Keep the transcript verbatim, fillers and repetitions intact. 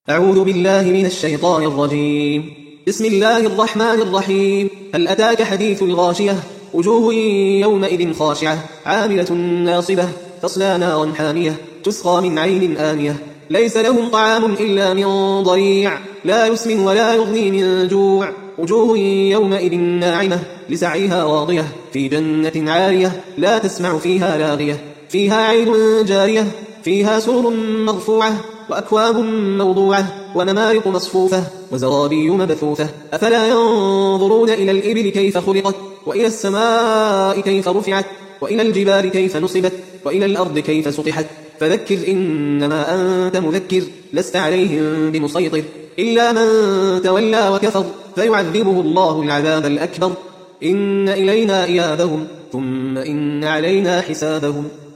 أعوذ بالله من الشيطان الرجيم. بسم الله الرحمن الرحيم. هل أتاك حديث الغاشية؟ وجوه يومئذ خاشعة عاملة ناصبة تصلى نارا حامية تسقى من عين آنية ليس لهم طعام إلا من ضريع لا يسمن ولا يغني من جوع وجوه يومئذ ناعمة لسعيها راضية في جنة عالية لا تسمع فيها لاغية فيها عين جارية فيها سرر مرفوعة وأكواب موضوعة ونمارق مصفوفة وزرابي مبثوثة أفلا ينظرون إلى الإبل كيف خلقت وإلى السماء كيف رفعت وإلى الجبال كيف نصبت وإلى الأرض كيف سطحت فذكر إنما أنت مذكر لست عليهم بمسيطر إلا من تولى وكفر فيعذبه الله العذاب الأكبر إن إلينا إيابهم ثم إن علينا حسابهم